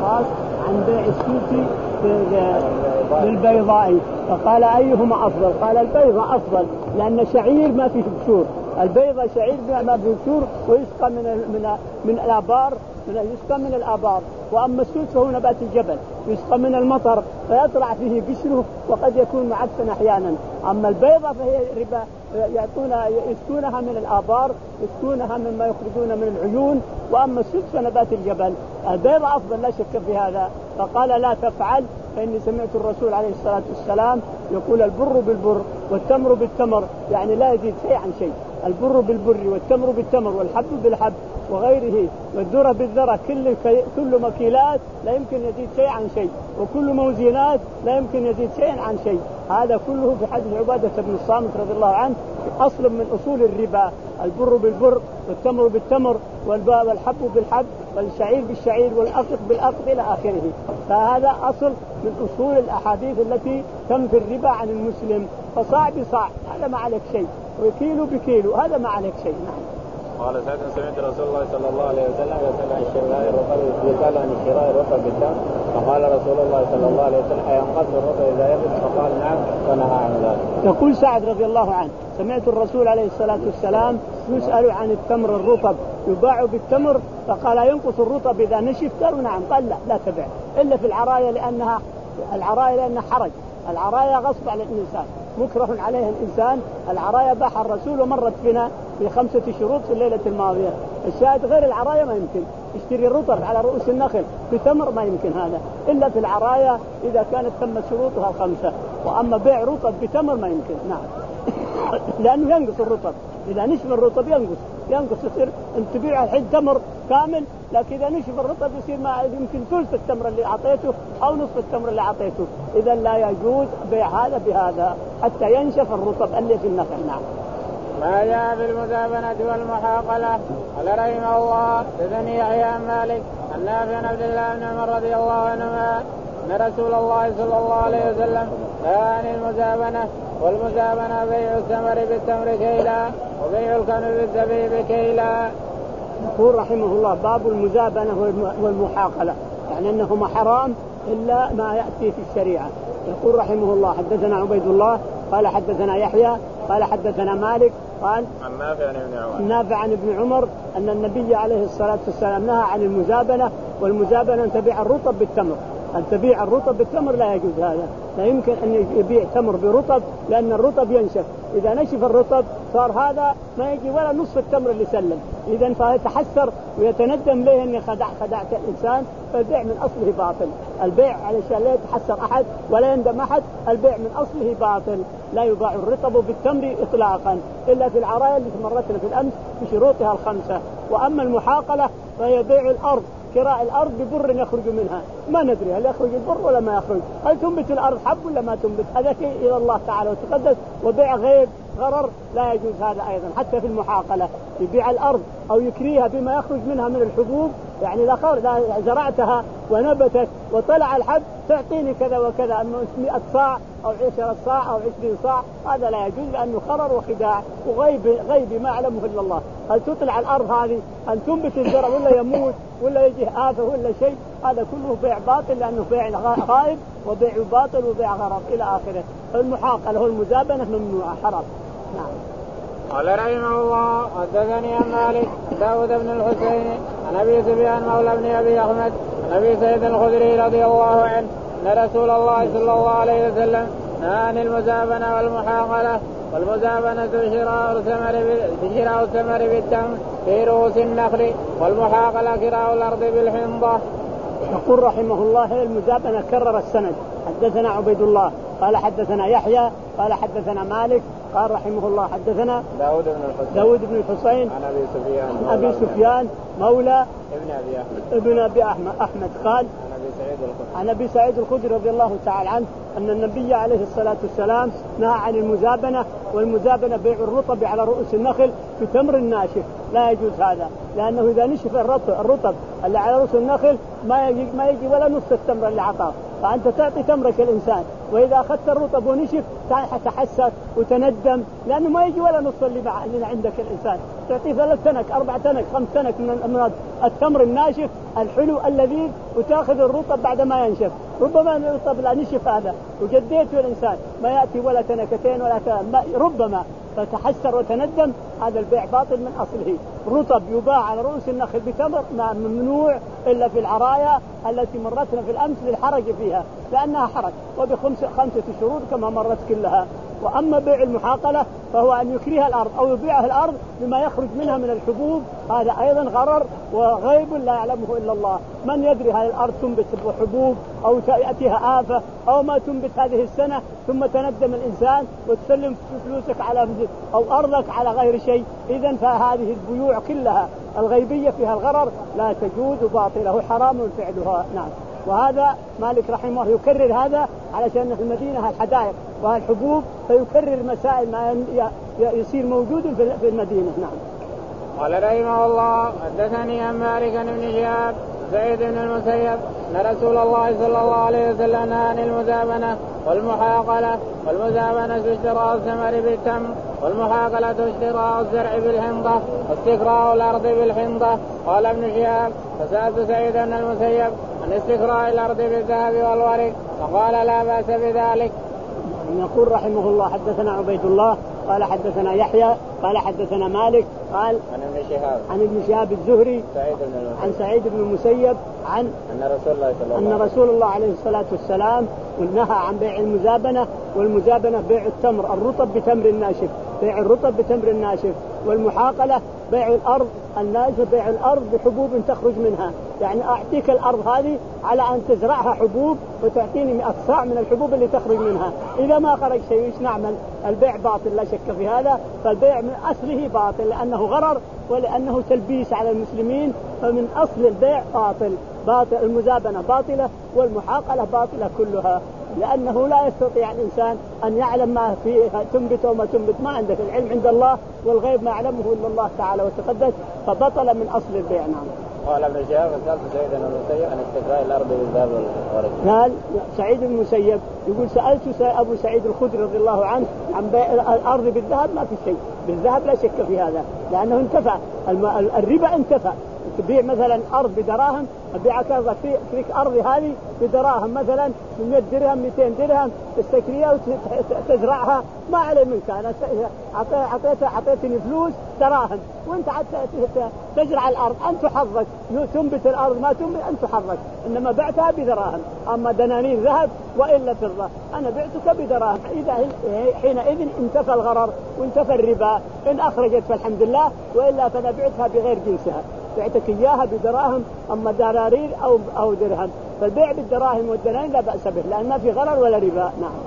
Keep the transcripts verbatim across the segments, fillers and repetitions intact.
الخاص عن بيع السوسي بالبيضاء، فقال أيهما أفضل؟ قال البيضاء أفضل، لأن شعير ما فيه بشور، البيضة شعير ما فيه بشور ويسقى من من من الآبار، يسقى من الآبار. وأما السوس فهو نبات الجبل يسقى من المطر فيطلع فيه قشره وقد يكون معفن أحيانا. أما البيضة فهي ربا يأتون يسكونها من الآبار، يسكونها مما يخرجون من العيون. وأما السوس فنبات الجبل، البيضة أفضل لا شك في هذا. فقال لا تفعل، فإني سمعت الرسول عليه الصلاة والسلام يقول البر بالبر والتمر بالتمر، يعني لا يزيد شيء عن شيء. البر بالبر والتمر بالتمر والحب بالحب وغيره والذرة بالذرة، كل كل مكيلات لا يمكن يزيد شيء عن شيء، وكل موزينات لا يمكن يزيد شيء عن شيء. هذا كله في حديث عبادة بن الصامت رضي الله عنه أصل من أصول الربا، البر بالبر والتمر بالتمر والحب بالحب والشعير بالشعير والأقط بالأقط إلى آخره. فهذا أصل من أصول الأحاديث التي تنفي الربا عن المسلم. فصاع بصاع هذا ما عليك شيء، وكيلو بكيلو هذا ما عليك شيء. نعم. قال سعد سمعت رسول الله صلى الله عليه وسلم يسأل عن شراء الرطب، يسأل عن شراء الرطب بالدم، فقال رسول الله صلى الله عليه وسلم أينقص الرطب إذا يبس؟ فقال نعم، ونهى عن ذلك. يقول سعد رضي الله عنه سمعت الرسول عليه الصلاة والسلام يسأل عن التمر الرطب يباع بالتمر، فقال ينقص الرطب إذا نشف؟ قالوا نعم. قال لا لا تبع إلا في العرايا، لأنها العرايا لأنها حرج، العرايا غصب على الإنسان، مكره عليه الإنسان. العرايا باح الرسول ومرت بنا بخمسة شروط في الليلة الماضية. الشاهد غير العرايا ما يمكن يشتري الرطب على رؤوس النخل بتمر، ما يمكن هذا إلا في العرايا إذا كانت تمت شروطها الخمسة. وأما بيع رطب بتمر ما يمكن. نعم. لأنه ينقص الرطب، إذا نشف الرطب ينقص ينقص يصير أن تبيع الحين تمر كامل، لكن إذا نشف الرطب يصير ما يمكن ثلث التمر اللي أعطيته أو نصف التمر اللي أعطيته. إذا لا يجوز بيع هذا بهذا حتى ينشف الرطب اللي في النخل. نعم. ما جاء في المزابنة والمحاقلة. قال رحمه الله حدثني يحيى عن مالك عن نافع عن عبد الله بن عمر رضي الله عنهما أن رسول الله صلى الله عليه وسلم نهى عن المزابنة، والمزابنة بيع الثمر بالتمر كيلا، وبيع الكنز بالزبيب كيلا. يقول رحمه الله باب المزابنة والمحاقلة، يعني أنهما حرام إلا ما يأتي في الشريعة. يقول رحمه الله حدثنا عبيد الله قال حدثنا يحيى قال حدثنا مالك قال عن نافع عن ابن عمر نافع عن ابن عمر أن النبي عليه الصلاة والسلام نهى عن المزابنة، والمزابنة أن تبيع الرطب بالتمر، أن تبيع الرطب بالتمر لا يجوز هذا، لا يمكن أن يبيع تمر برطب لأن الرطب ينشف، إذا نشف الرطب صار هذا ما يجي ولا نصف التمر اللي سلم، إذا فيتحسر ويتندم ليه أني خدع خدعت الإنسان، فالبيع من أصله باطل. البيع علشان لا يتحسر أحد ولا يندم أحد، البيع من أصله باطل. لا يباع الرطب بالتمر إطلاقا إلا في العرايا اللي مرتنا في الأمس بشروطها الخمسة. وأما المحاقلة فهي بيع الأرض، كراء الأرض ببر يخرج منها، ما ندري هل يخرج البر ولا ما يخرج، هل تنبت الأرض حب ولا ما تنبت، هذا شيء إلى الله تعالى وتقدس. وبيع غيب غرر لا يجوز هذا أيضا حتى في المحاقلة، يبيع الأرض أو يكريها بما يخرج منها من الحبوب، يعني لا زرعتها ونبتت وطلع الحب تعطيني كذا وكذا مئة صاع أو عشرة صاع أو عشرين صاع، هذا لا يجوز لأنه خرر وخداع وغيب غيب ما يعلمه إلا الله. هل تطلع الأرض هذه هل تنبت الزرع ولا يموت ولا يجي آفة ولا شيء، هذا كله بيع باطل لأنه بيع غائب وبيع باطل وبيع غرر إلى آخره. المحاقلة والمزابنة ممنوعة حرام. نعم. قال رحمه الله حدثني عن مالك داود بن الحسين عن ابي سفيان مولى بن ابي احمد عن ابي سعيد الخدري رضي الله عنه ان رسول الله صلى الله عليه وسلم نهى عن المزابنه والمحاقله. والمزابنه شراء الثمر شراء الثمر بالتمر في رؤوس النخل، والمحاقله كراء الارض بالحنطه. يقول رحمه الله المزابنه كرر السند، حدثنا عبيد الله قال حدثنا يحيى قال حدثنا مالك قال رحمه الله حدثنا داود بن الحسين داود بن الحسين عن ابي سفيان عن ابي سفيان مولى ابن ابي احمد ابن ابي احمد احمد قال عن ابي سعيد الخدري عن ابي سعيد الخدري رضي الله تعالى عنه ان النبي عليه الصلاه والسلام نهى عن المزابنه، والمزابنه بيع الرطب على رؤوس النخل بتمر ناشف، لا يجوز هذا لانه اذا نشف الرطب الرطب اللي على رؤوس النخل ما يجي ما يجي ولا نصف التمر اللي عطاه، فانت تعطي تمرك الانسان وإذا أخذت الرطب ونشف تحسر وتندم، لأنه ما يجي ولا نص اللي عندك الإنسان، تعطيه ثلاث تنك أربع تنك خمس تنك من التمر الناشف الحلو اللذيذ، وتأخذ الرطب بعد ما ينشف. ربما الرطب لا نشف هذا وجديته الإنسان ما يأتي ولا تنكتين ولا تنك. ربما فتحسر وتندم، هذا البيع باطل من أصله. رطب يباع على رؤوس النخل بتمر ممنوع إلا في العرايا التي مرتنا في الأمس للحرج فيها لأنها حرج، وبخمسة خمسة شروط كما مرت كلها. وأما بيع المحاقلة فهو أن يكريها الأرض أو يبيعها الأرض بما يخرج منها من الحبوب، هذا أيضا غرر وغيب لا يعلمه إلا الله. من يدري هذه الأرض تنبت حبوب أو تأتيها آفة أو ما تنبت هذه السنة، ثم تندم الإنسان وتسلم فلوسك على أو أرضك على غير شيء. إذن فهذه البيوع كلها الغيبية فيها الغرر لا تجوز باطله حرام فعلها. نعم. وهذا مالك رحمه الله يكرر هذا علشان في المدينة الحدائق والحبوب، فيكرر مسائل ما يصير موجود في المدينة. نعم. قال رحمه الله حدثني عن مالك بن شهاب سعيد بن المسيب أن رسول الله صلى الله عليه وسلم نهى عن المزابنة والمحاقلة. والمزابنة اشتراء الثمر بالتمر، والمحاقلة اشتراء الزرع بالحنطة، واستكراء الأرض بالحنطة. قال ابن شهاب فسألت سعيد بن المسيب عن استكراء الأرض بالذهب والورق فقال لا بأس بذلك. يقول رحمه الله حدثنا عبيد الله قال حدثنا يحيى قال حدثنا مالك قال عن ابن شهاب عن ابن شهاب الزهري سعيد بن عن سعيد بن المسيب عن أن رسول الله صلى الله أن رسول الله عليه الصلاة والسلام نهى عن بيع المزابنة. والمزابنة بيع التمر الرطب بتمر الناشف، بيع الرطب بتمر الناشف. والمحاقلة بيع الأرض الناشف، بيع الأرض بحبوب تخرج منها، يعني أعطيك الأرض هذه على أن تزرعها حبوب وتعطيني مئة صاع من الحبوب اللي تخرج منها. إذا ما خرج شيء ايش نعمل؟ البيع باطل لا شك في هذا. فالبيع من أصله باطل لأنه غرر ولأنه تلبيس على المسلمين، فمن أصل البيع باطل. باطل المزابنة باطلة والمحاقلة باطلة كلها، لأنه لا يستطيع الإنسان أن يعلم ما فيها تنبت وما تنبت، ما عندك العلم عند الله والغيب ما يعلمه إلا الله تعالى وتقدس، فبطل من أصل البيع. نعم. قال ابن شهاب سألت سعيد بن المسيب عن استكراء الأرض بالذهب والورق. قال سعيد بن المسيب يقول سألت أبو سعيد الخدري رضي الله عنه عن بيع الأرض بالذهب، ما في شيء بالذهب لا شك في هذا لأنه انتفع الربا انتفع. تبيع مثلا أرض بدراهم، أبيعك أرض في أرض هذه بدراهم مثلا مئة درهم مئتين درهم، تستكريها وتزرعها ما عليه منك، أنا أعطيت أعطيتني فلوس دراهم وأنت حتى تزرع الأرض أنت حظك، تنبت الأرض ما تنبت أنت حظك، إنما بعتها بدراهم. أما دنانير ذهب وإلا فضة أنا بعتك بدراهم. إذا حينئذ انتفى الغرر وانتفى الربا، إن أخرجت فالحمد لله، وإلا فأنا بعتها بغير جنسها، بعتك إياها بدراهم أما دنانير أو أو درهم. فالبيع بالدراهم والدنانير لا بأس به لأن ما في غرر ولا ربا. نعم.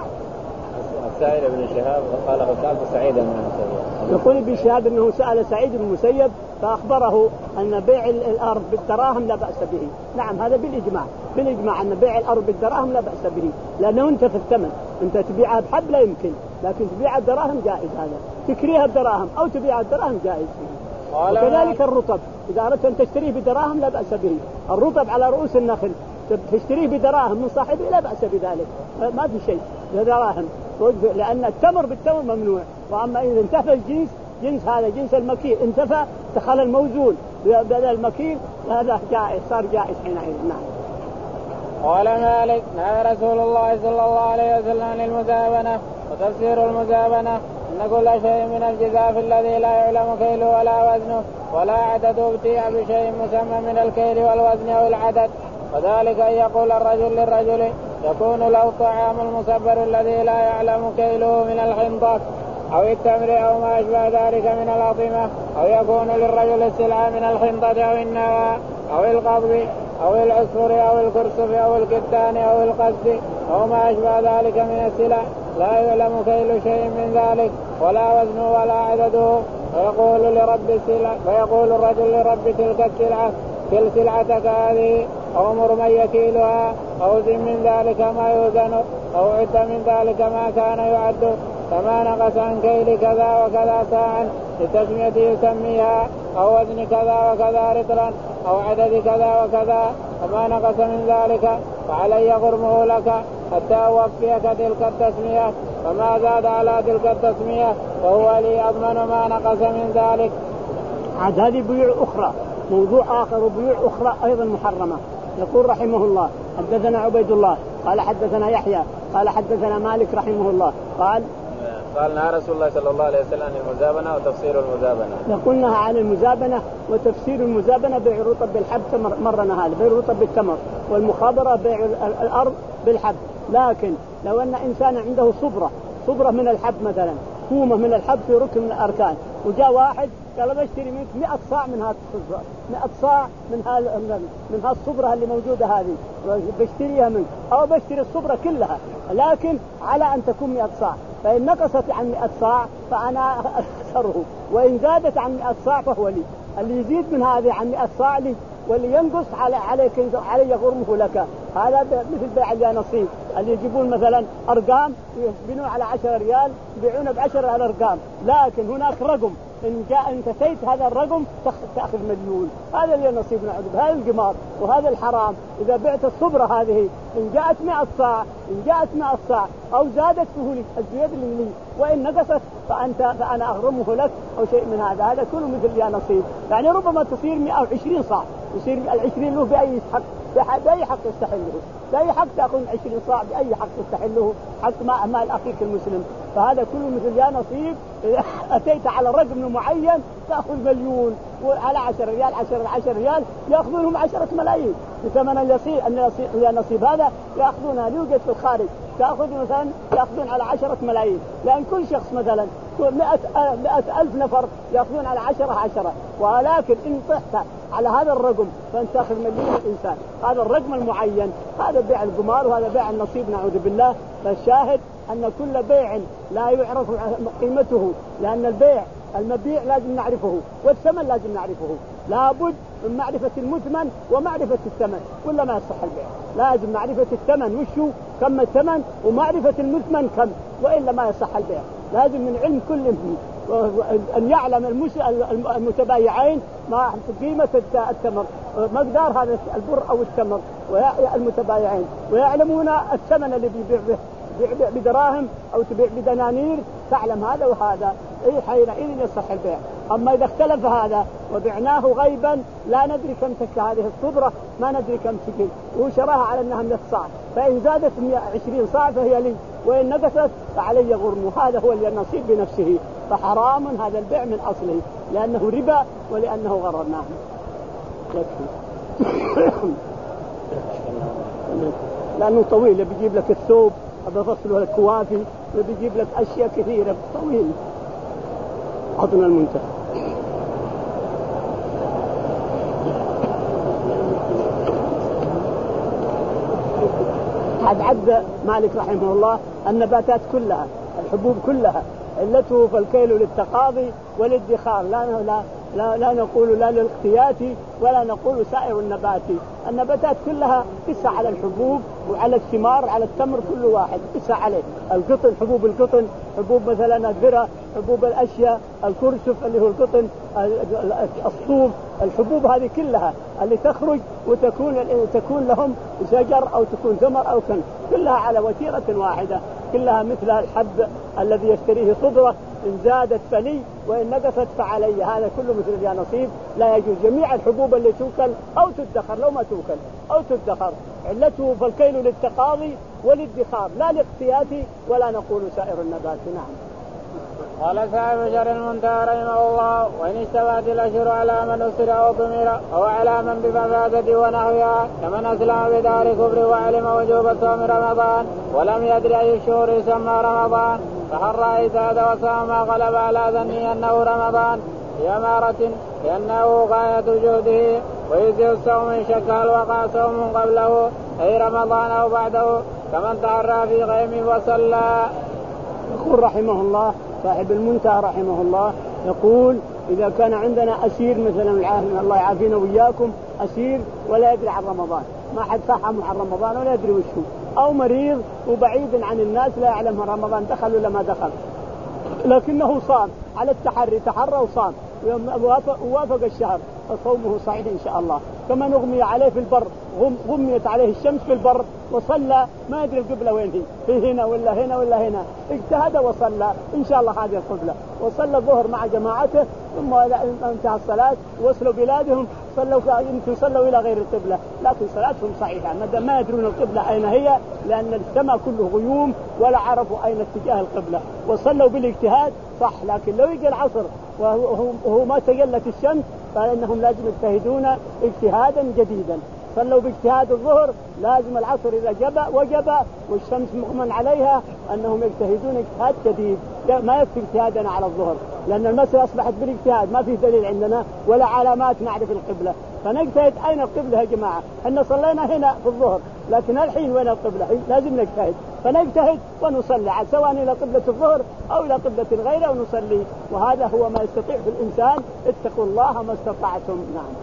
سائل ابن شهاب قال فسألت سعيد بن المسيب. يقول ابن شهاب أنه سأل سعيد بن المسيب فأخبره أن بيع الأرض بالدراهم لا بأس به. نعم هذا بالإجماع، بالإجماع أن بيع الأرض بالدراهم لا بأس به لأنه أنت في الثمن، أنت تبيعها بحب لا يمكن، لكن تبيعها الدراهم جائز، هذا تكريها الدراهم أو تبيعها الدراهم جائز. وكذلك الرطب إذا أردت أن تشتريه بدراهم لا بأس به. الرطب على رؤوس النخل تشتريه بدراهم من صاحبه لا بأس بذلك، ما في شيء بدراهم، لأن التمر بالتمر ممنوع. وأما إذا انتفى الجنس، جنس هذا جنس المكيل انتفى دخل الموزون بدل المكيل، هذا جائز صار جائز حينئذ. نعم. قال مالك نهى رسول الله صلى الله عليه وسلم عن المزابنة. وتفسير المزابنة أن كل شيء من الجزاف الذي لا يعلم كيله ولا وزنه ولا عدده ابتيع بشيء مسمى من الكيل والوزن أو العدد، وذلك أن يقول الرجل للرجل يكون له الطعام المصبر الذي لا يعلم كيله من الحنطة أو التمر أو ما أشبه ذلك من الأطعمة، أو يكون للرجل السلعة من الحنطة أو النوى أو القبض أو العصفر أو الكرسف أو الكتان أو القصد أو ما أشبه ذلك من السلع لا يعلم كيل شيء من ذلك ولا وزنه ولا عدده، فيقول لرب السلع فيقول الرجل لرب تلك السلعة كل سلعتك هذه، أو مر من يكيلها، أو زن من ذلك ما يوزن، أو عد من ذلك ما كان يعد، فما نقص عن كيل كذا وكذا ساعا لتسميته يسميها، أو وزن كذا وكذا رطلا، أو عدد كذا وكذا، وما نقص من ذلك فعلي غرمه لك، حتى أوفيك تلك التسمية، فما زاد على تلك التسمية وهو لي أضمن ما نقص من ذلك. عاد هذه بيوع أخرى، موضوع آخر وبيوع أخرى أيضا محرمة. يقول رحمه الله حدثنا عبيد الله قال حدثنا يحيى قال حدثنا مالك رحمه الله قال قال نهى رسول الله صلى الله عليه وسلم عن المزابنة وتفسير المزابنة. يقولنا عن المزابنة وتفسير المزابنة بيع الرطب بالحب مرة هذا بيع الرطب بالتمر، والمخابرة بيع الأرض بالحب. لكن لو أن إنسان عنده صبرة صبرة من الحب مثلا، كومة من الحب في ركن من الأركان، وجاء واحد قال بشتري منك مئة صاع من هذا الصبرة، مئة صاع من هذا من هذا الصبرة اللي موجودة هذه بشتريها منك، أو بشتري الصبرة كلها لكن على أن تكون مئة صاع، فإن نقصت عن مئة صاع فأنا أخسره، وإن زادت عن مئة صاع فهو لي. اللي يزيد من هذه عن مئة صاع لي، واللي ينقص على عليك علي غرمه لك. هذا مثل بيع اليانصيب اللي يجيبون مثلا أرقام يبيعون على عشرة ريال يبيعون بعشرة على الأرقام، لكن هناك رقم إن جاء إن تأتيت هذا الرقم تأخذ مليون. هذا اللي نصيب نعود هذا القمار وهذا الحرام. إذا بعت الصبرة هذه إن جاءت مئة صاع إن جاءت مئة صاع أو زادت فهو لي الزيادة لي، وإن نقصت فأنت فأنا أغرمه لك أو شيء من هذا. هذا كله مثل يا نصيب، يعني ربما تصير مئة وعشرين صاع، يصير العشرين له بأي حق بأي حق يستحله، بأي حق تأخذ عشرين صاع بأي حق تستحله، حق ما مال أخيك المسلم. فهذا كله مثل يا نصيب. إذا أتيت على رقم معين تأخذ مليون، وعلى عشر ريال عشر عشر ريال يأخذونهم عشرة ملايين بثمن اليسير. أن يا نصيب هذا يأخذونها يوجد في الخارج، تأخذ مثلا يأخذون على عشرة ملايين، لأن كل شخص مثلا مئة مئة ألف نفر يأخذون على عشرة عشرة، ولكن إن طحت على هذا الرقم فأنت تأخذ مليون الإنسان. هذا الرقم المعين هذا بيع القمار وهذا بيع النصيب نعوذ بالله. فالشاهد أن كل بيع لا يعرف قيمته، لأن البيع المبيع لازم نعرفه والثمن لازم نعرفه، لابد من معرفة المثمن ومعرفة الثمن. كل ما يصح البيع لازم معرفة الثمن وشو كم الثمن ومعرفة المثمن كم، وإلا ما يصح البيع. لازم من علم كل منه أن يعلم المتبايعين ما قيمة التمر مقدار هذا البر أو التمر المتبايعين، ويعلمون الثمن اللي بيبيع به بيع بدراهم أو تبيع بدنانير، تعلم هذا وهذا أي حينئذ يصح البيع. أما إذا اختلف هذا وبعناه غيبا لا ندري كم تك هذه الصبرة، ما ندري كم تكل، وشراها على أنها مئة صاع، فإن زادت مئة وعشرين صاع فهي لي، وإن نقصت فعلي غرمه. هذا هو اللي النصيب بنفسه، فحرام هذا البيع من أصله لأنه ربا ولأنه غررناه. لأنه طويل بيجيب لك الثوب بفصله لك كوافي وبيجيب لك أشياء كثيرة طويل. عطنا المنتهى. عد عد مالك رحمه الله النباتات كلها الحبوب كلها علته فالكيل للتقاضي والادخار، لا لا لا, لا نقول لا للاختيات ولا نقول سائر النبات. النباتات كلها قس على الحبوب وعلى الثمار على التمر كل واحد قس عليه. القطن حبوب القطن، حبوب مثلا الذرة، حبوب الأشياء، الكرسف اللي هو القطن، الصوف، الحبوب هذه كلها اللي تخرج وتكون تكون لهم شجر أو تكون ثمر أو كن، كلها على وتيرة واحدة، كلها مثل الحب الذي يشتريه صبرة، إن زادت فلي وإن نقصت فعلي. هذا كله مثل يا نصيب لا يجوز. جميع الحبوب اللي توكل أو تدخر لو ما توكل أو تدخر علته فالكيل للتقاضي والادخار لا لاختياتي ولا نقول سائر النبات. نعم. قال صاحب شرح المنتهى رحمه الله: وإن اشتبهت الأشهر على من أسر أو ضمر أو على من بمفاسدة ونحوها كمن أسلم بدار كفر وعلم وجوب صوم رمضان ولم يدري أي الشهور يسمى رمضان فحر إزاد وصام ما غلب على ظنه أنه رمضان بأمارة لأنه غاية جهده، ويجزي الصوم إن شك هل وقع صوم قبله أي رمضان أو بعده كمن تعرى في غيم وصلى. يقول رحمه الله صاحب المنتهى رحمه الله يقول: إذا كان عندنا أسير مثلا الله يعافينا وإياكم أسير ولا يدري عن رمضان، ما حد فهمه عن رمضان ولا يدري وشو، أو مريض وبعيد عن الناس لا يعلم رمضان دخل ولا ما دخل، لكنه صام على التحري تحرى وصام ووافق الشهر فصومه صحيح إن شاء الله. كما أغمي عليه في البر، غميت عليه الشمس في البر وصلى ما يدري القبلة وين هي، هي هنا ولا هنا ولا هنا، اجتهد وصلى إن شاء الله هذه القبلة، وصلى الظهر مع جماعته، ثم انتهى الصلاة وصلوا بلادهم صلوا يمكن صلوا إلى غير القبلة، لكن صلاتهم صحيحة ما دام ما يدرون القبلة أين هي، لأن السماء كله غيوم ولا عرفوا أين اتجاه القبلة، وصلوا بالاجتهاد صح. لكن لو يجي العصر وهو ما تجلت الشمس فإنهم لازم يجتهدون اجتهادا جديدا. صلوا باجتهاد الظهر، لازم العصر إذا جب وجب والشمس مغمى عليها أنهم يجتهدون اجتهاد جديد، ما يكفي اجتهادنا على الظهر، لأن المسألة أصبحت بالاجتهاد، ما في دليل عندنا ولا علامات نعرف القبلة، فنجتهد أين القبلة يا جماعة؟ إحنا صلينا هنا في الظهر، لكن الحين وين القبلة؟ لازم نجتهد، فنجتهد ونصلي سواء إلى قبلة الظهر أو إلى قبلة غيرها ونصلي، وهذا هو ما يستطيع في الإنسان. اتقوا الله ما استطعتم. نعم.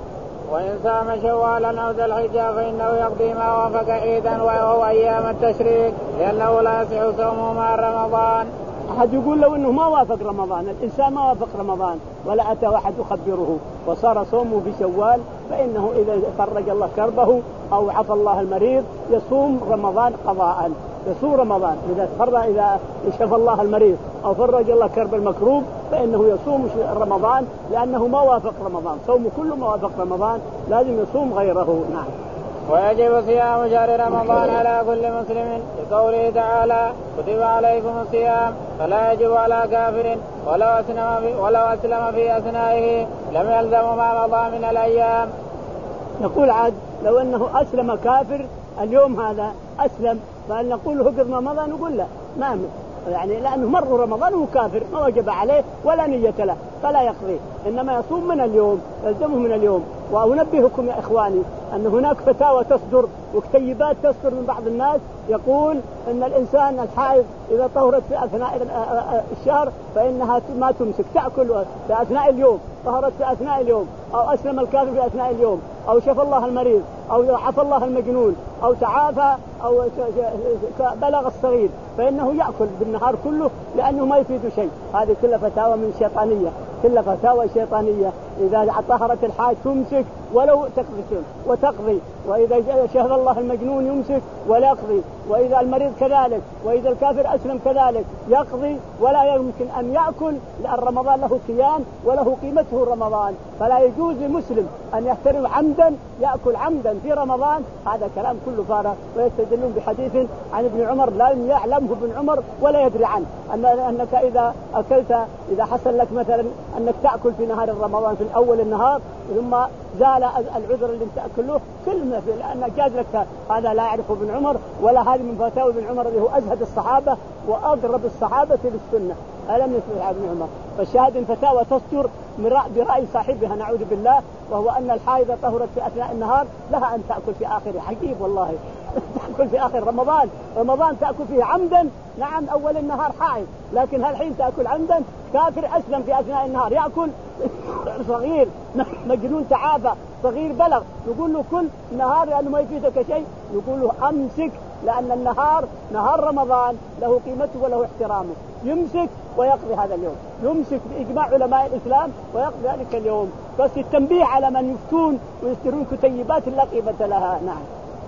وإن صام شوالا أو ذا الحجة فإنه يقضي ما وافق عيدا وهو أيام التشريق، لأنه لا يصح صومه مع رمضان. أحد يقول لو أنه ما وافق رمضان، الإنسان ما وافق رمضان ولا أتى واحد يخبره وصار صومه بشوال، فإنه إذا فرج الله كربه أو عفى الله المريض يصوم رمضان قضاء، يصوم رمضان إذا فرج، إذا شفى الله المريض أو فرج الله كرب المكروب فإنه يصوم رمضان، لأنه ما وافق رمضان، صومه كله ما وافق رمضان، لازم يصوم غيره. نعم. ويجب صيام شهر رمضان على كل مسلم لقوله تعالى كتب عليكم الصيام، فلا يجب على كافر ولو أسلم في, ولو أسلم في أثنائه لم يلزم ما مضى من الأيام. نقول عاد لو أنه أسلم كافر اليوم هذا أسلم، فهل نقول له قد ما مضى؟ نقول لا، ما يعني لأنه مر رمضان وهو كافر ما وجب عليه ولا نية له فلا يقضي، إنما يصوم من اليوم، يلزمه من اليوم. وأنبهكم يا إخواني أن هناك فتاوى تصدر وكتيبات تصدر من بعض الناس يقول أن الإنسان الحائض إذا طهرت في أثناء الشهر فإنها ما تمسك، تأكل في أثناء اليوم، طهرت في أثناء اليوم، أو أسلم الكافر في أثناء اليوم، أو شفى الله المريض، أو عفى الله المجنون، أو تعافى، أو بلغ الصغير فإنه يأكل بالنهار كله لأنه ما يفيد شيء. هذه كلها فتاوى من شيطانية، كلها فتاوى شيطانية. إذا طهرت الحائض تمسك ولو تقضي وتقضي، وإذا شهد الله المجنون يمسك ولا يقضي، وإذا المريض كذلك، وإذا الكافر أسلم كذلك يقضي، ولا يمكن أن يأكل لأن رمضان له كيان وله قيمته رمضان، فلا يجوز لمسلم أن يحترم عمدا يأكل عمدا في رمضان، هذا كلام كله فارغ. ويستدلون بحديث عن ابن عمر لا يعلمه ابن عمر ولا يدري عنه أن أنك إذا أكلت، إذا حصل لك مثلا أنك تأكل في نهار رمضان في أول النهار ثم زال العذر اللي تأكله كلمة لأن جاز لك، هذا لا يعرفه ابن عمر ولا هذه من فتاوى ابن عمر اللي هو أزهد الصحابة وأقرب الصحابة للسنة، ألم يسمع ابن عمر. فالشاهد ان فتاوى تصدر برأي صاحبها نعوذ بالله، وهو أن الحائضة طهرت في أثناء النهار لها أن تأكل في آخره، عجيب والله تأكل في آخر رمضان، رمضان تأكل فيه عمدا، نعم أول النهار حائض، لكن هالحين تأكل عمدا، كافر أسلم في أثناء النهار يأكل، صغير مجنون تعافى صغير بلغ نقول له كل نهار لأنه ما يفيدك شيء، نقول له أمسك لأن النهار نهار رمضان له قيمته وله احترامه، يمسك ويقضي هذا اليوم، يمسك بإجماع علماء الإسلام ويقضي ذلك اليوم. بس التنبيه على من يفتون ويشترون كتيبات لا قيمة لها. نعم.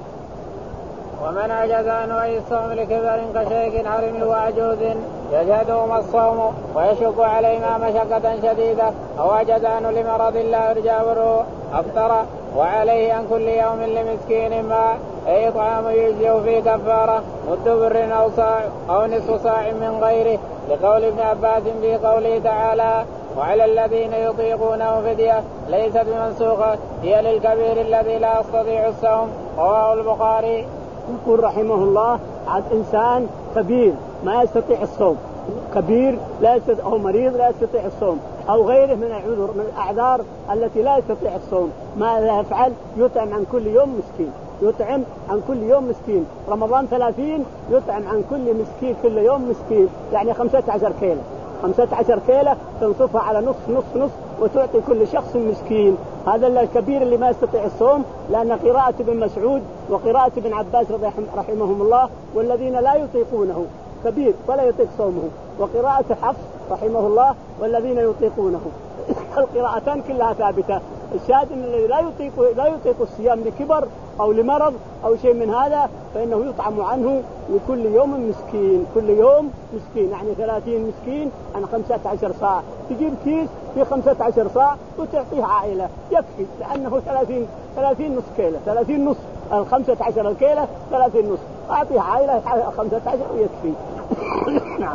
ومن عجز عن وعي الصوم لكبر كشيخ حرم وعجوز يجهدهما الصوم ويشق عليهما مشقة شديدة، أو عجز عنه لمرض لا يرجى بره أفطر، وعليه عن كل يوم لمسكين ما أي طعام يجزئ في كفارة مد بر أو صاع أو نصف صاع من غيره، لقول ابن عباس في قوله تعالى وعلى الذين يطيقونه فدية ليست بمنسوخة هي للكبير الذي لا يستطيع الصوم، رواه البخاري. يقول رحمه الله عن إنسان كبير ما يستطيع الصوم، كبير لا يستطيع أو مريض لا يستطيع الصوم أو غيره من العذر من الأعذار التي لا يستطيع الصوم، ماذا يفعل؟ يطعم عن كل يوم مسكين، يطعم عن كل يوم مسكين، رمضان ثلاثين يطعم عن كل مسكين كل يوم مسكين، يعني خمسة عشر كيلة، خمسة عشر كيلة تنصفها على نص نص نص وتعطي كل شخص مسكين. هذا الكبير اللي ما يستطيع الصوم، لأن قراءة ابن مسعود وقراءة ابن عباس رحمهم الله والذين لا يطيقونه كبير فلا يطيق صومه، وقراءة حفص رحمه الله والذين يطيقونه، القراءتان كلها ثابتة، الشاهد ان الذي لا يطيق لا يطيق الصيام لكبر او لمرض او شيء من هذا فانه يطعم عنه لكل يوم مسكين، كل يوم مسكين، يعني ثلاثين مسكين عن خمسة عشر صاع، تجيب كيس في خمسة عشر صاع وتعطيه عائلة يكفي، لأنه ثلاثين ثلاثين نص كيلة، ثلاثين نص الخمسة عشر الكيلة ثلاثين نص، أعطيه عائلة خمسة عشر ويكفي. نعم.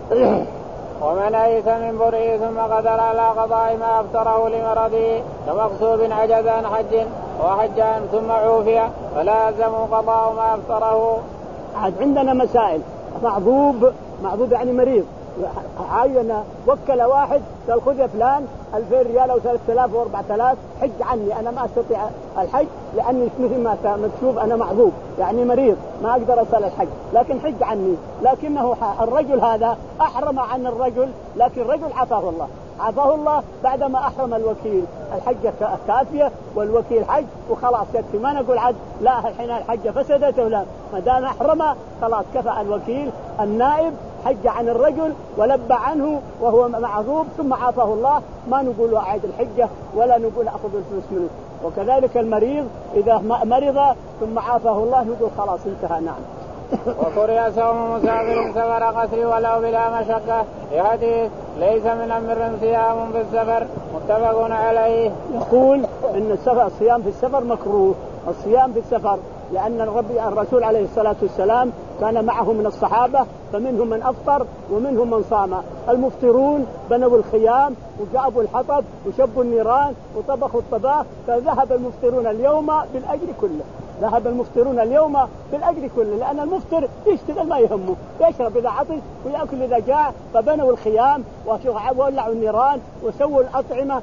ومن أيس من برئه ثم قدر على قضاء ما أفطره لمرضه كمغصوب عجز عن حج وحج ثم عوفي فلا يلزم قضاء ما أفطره. عاد عندنا مسائل، معذوب، معذوب يعني مريض، عين وكل واحد قال خذ يا فلان ألفين ريال أو ثلاثة آلاف أو أربعة آلاف حج عني، أنا ما أستطيع الحج لأني مثل ما مكتوب أنا معذوب يعني مريض ما أقدر أصل الحج، لكن حج عني. لكنه الرجل هذا أحرم عن الرجل، لكن الرجل عفاه الله، عفاه الله بعدما أحرم الوكيل، الحجة كافية والوكيل حج وخلاص يكفي، ما نقول عد لا الحين الحجة فسدت ولا، ما دام أحرم خلاص كفى الوكيل النائب حج عن الرجل ولبى عنه وهو معذوب ثم عافاه الله، ما نقول أعيد الحجة ولا نقول أخذ الفلوس منه. وكذلك المريض إذا مرض ثم عافاه الله نقول خلاص انتهى. نعم. وقرئ صوم مسافر سفر قصر ولو بلا مشقة لحديث ليس من أمر صيام في السفر متفق عليه. يقول إن السفر الصيام في السفر مكروه، الصيام في السفر، لأن الرب الرسول عليه الصلاة والسلام كان معه من الصحابة فمنهم من أفطر ومنهم من صام. المفطرون بنوا الخيام وجابوا الحطب وشبوا النيران وطبخوا الطباخ، فذهب المفطرون اليوم بالأجر كله، ذهب المفطرون اليوم بالأجر كله، لأن المفطر يشتغل ما يهمه، يشرب إذا عطش ويأكل إذا جاع. فبنوا الخيام وولعوا النيران وسووا الأطعمة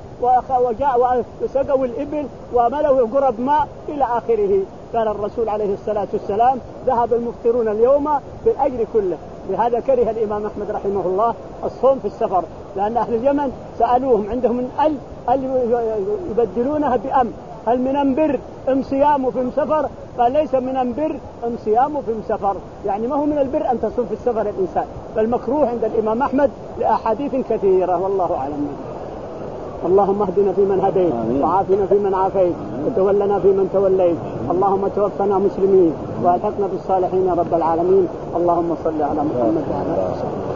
وسقوا الإبل وملوا قرب ماء إلى آخره. قال الرسول عليه الصلاة والسلام ذهب المفطرون اليوم بالأجر كله. لهذا كره الإمام أحمد رحمه الله الصوم في السفر، لأن أهل اليمن سألوهم عندهم من أل أل يبدلونها بأم، هل من أمبر أم صيام في سفر؟ قال ليس من أمبر أم صيام في سفر، يعني ما هو من البر أن تصوم في السفر الإنسان، بل مكروه عند الإمام أحمد لأحاديث كثيرة والله أعلم. اللهم اهدنا فيمن هديت وعافنا فيمن عافيت وتولنا فيمن توليت، اللهم توفنا مسلمين والحقنا بالصالحين يا رب العالمين. اللهم صل على محمد وعلى آله وصحبه.